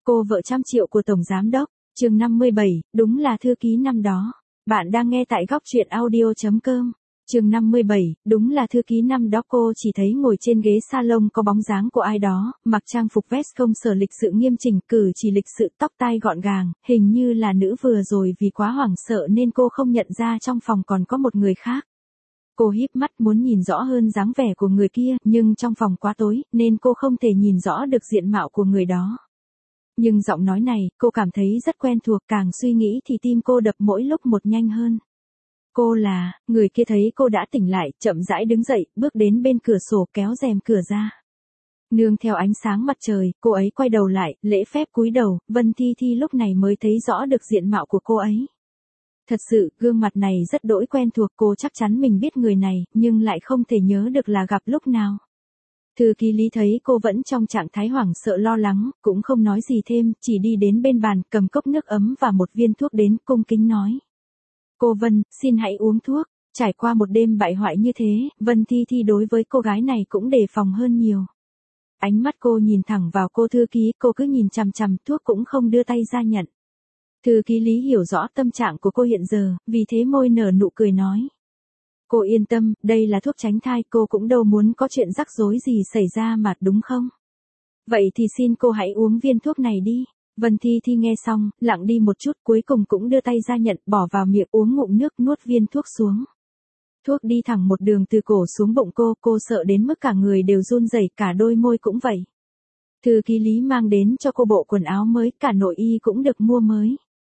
Cô vợ trăm triệu của Tổng Giám Đốc, chương 57, đúng là thư ký năm đó. Bạn đang nghe tại góc truyện audio.com. Chương 57, đúng là thư ký năm đó. Cô chỉ thấy ngồi trên ghế salon có bóng dáng của ai đó, mặc trang phục vest công sở lịch sự nghiêm chỉnh, cử chỉ lịch sự, tóc tai gọn gàng, hình như là nữ. Vừa rồi vì quá hoảng sợ nên cô không nhận ra trong phòng còn có một người khác. Cô híp mắt muốn nhìn rõ hơn dáng vẻ của người kia, nhưng trong phòng quá tối, nên cô không thể nhìn rõ được diện mạo của người đó. Nhưng giọng nói này, cô cảm thấy rất quen thuộc, càng suy nghĩ thì tim cô đập mỗi lúc một nhanh hơn. Cô là, người kia thấy cô đã tỉnh lại, chậm rãi đứng dậy, bước đến bên cửa sổ kéo rèm cửa ra. Nương theo ánh sáng mặt trời, cô ấy quay đầu lại, lễ phép cúi đầu. Vân Thi Thi lúc này mới thấy rõ được diện mạo của cô ấy. Thật sự, gương mặt này rất đỗi quen thuộc, cô chắc chắn mình biết người này, nhưng lại không thể nhớ được là gặp lúc nào. Thư ký Lý thấy cô vẫn trong trạng thái hoảng sợ lo lắng, cũng không nói gì thêm, chỉ đi đến bên bàn, cầm cốc nước ấm và một viên thuốc đến, cung kính nói. Cô Vân, xin hãy uống thuốc. Trải qua một đêm bại hoại như thế, Vân Thi Thi đối với cô gái này cũng đề phòng hơn nhiều. Ánh mắt cô nhìn thẳng vào cô thư ký, cô cứ nhìn chằm chằm, thuốc cũng không đưa tay ra nhận. Thư ký Lý hiểu rõ tâm trạng của cô hiện giờ, vì thế môi nở nụ cười nói. Cô yên tâm, đây là thuốc tránh thai, cô cũng đâu muốn có chuyện rắc rối gì xảy ra mà, đúng không? Vậy thì xin cô hãy uống viên thuốc này đi. Vân Thi Thi nghe xong, lặng đi một chút, cuối cùng cũng đưa tay ra nhận, bỏ vào miệng, uống ngụm nước, nuốt viên thuốc xuống. Thuốc đi thẳng một đường từ cổ xuống bụng cô sợ đến mức cả người đều run rẩy, cả đôi môi cũng vậy. Thư ký Lý mang đến cho cô bộ quần áo mới, cả nội y cũng được mua mới.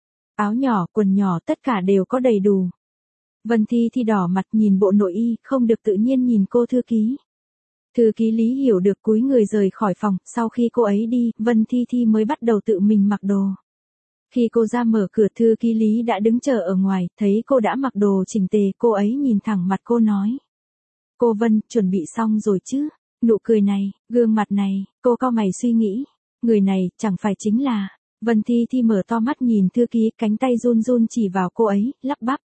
Áo nhỏ, quần nhỏ, tất cả đều có đầy đủ. Vân Thi Thi đỏ mặt nhìn bộ nội y, không được tự nhiên nhìn cô thư ký. Thư ký Lý hiểu được, cúi người rời khỏi phòng. Sau khi cô ấy đi, Vân Thi Thi mới bắt đầu tự mình mặc đồ. Khi cô ra mở cửa, thư ký Lý đã đứng chờ ở ngoài, thấy cô đã mặc đồ chỉnh tề, cô ấy nhìn thẳng mặt cô nói. Cô Vân, chuẩn bị xong rồi chứ? Nụ cười này, gương mặt này, cô cau mày suy nghĩ. Người này, chẳng phải chính là... Vân Thi Thi mở to mắt nhìn thư ký, cánh tay run run chỉ vào cô ấy, lắp bắp.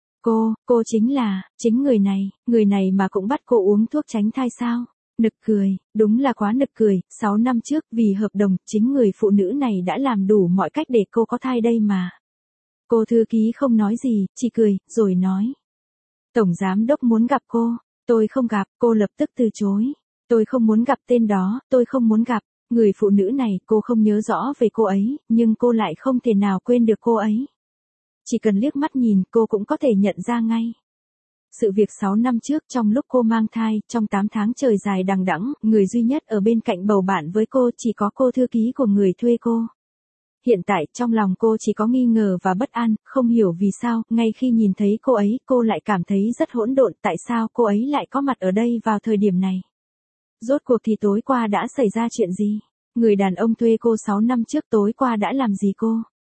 Cô chính người này mà cũng bắt cô uống thuốc tránh thai sao? Nực cười, đúng là quá nực cười, 6 năm trước, vì hợp đồng, chính người phụ nữ này đã làm đủ mọi cách để cô có thai đây mà. Cô thư ký không nói gì, chỉ cười, rồi nói. Tổng giám đốc muốn gặp cô, tôi không gặp, cô lập tức từ chối. Tôi không muốn gặp tên đó, tôi không muốn gặp. Người phụ nữ này, cô không nhớ rõ về cô ấy, nhưng cô lại không thể nào quên được cô ấy. Chỉ cần liếc mắt nhìn, cô cũng có thể nhận ra ngay. Sự việc 6 năm trước, trong lúc cô mang thai, trong 8 tháng trời dài đằng đẵng, người duy nhất ở bên cạnh bầu bạn với cô chỉ có cô thư ký của người thuê cô. Hiện tại, trong lòng cô chỉ có nghi ngờ và bất an, không hiểu vì sao, ngay khi nhìn thấy cô ấy, cô lại cảm thấy rất hỗn độn, tại sao cô ấy lại có mặt ở đây vào thời điểm này. Rốt cuộc thì tối qua đã xảy ra chuyện gì? Người đàn ông thuê cô 6 năm trước tối qua đã làm gì cô?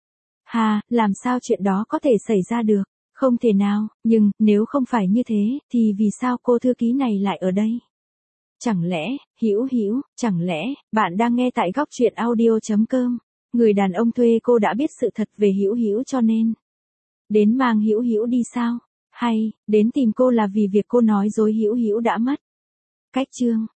Làm sao chuyện đó có thể xảy ra được? Không thể nào, nhưng, nếu không phải như thế, thì vì sao cô thư ký này lại ở đây? Chẳng lẽ, chẳng lẽ, bạn đang nghe tại góc truyện audio.com, người đàn ông thuê cô đã biết sự thật về Hữu cho nên đến mang Hữu đi sao? Hay, đến tìm cô là vì việc cô nói dối Hữu đã mất? Cách chương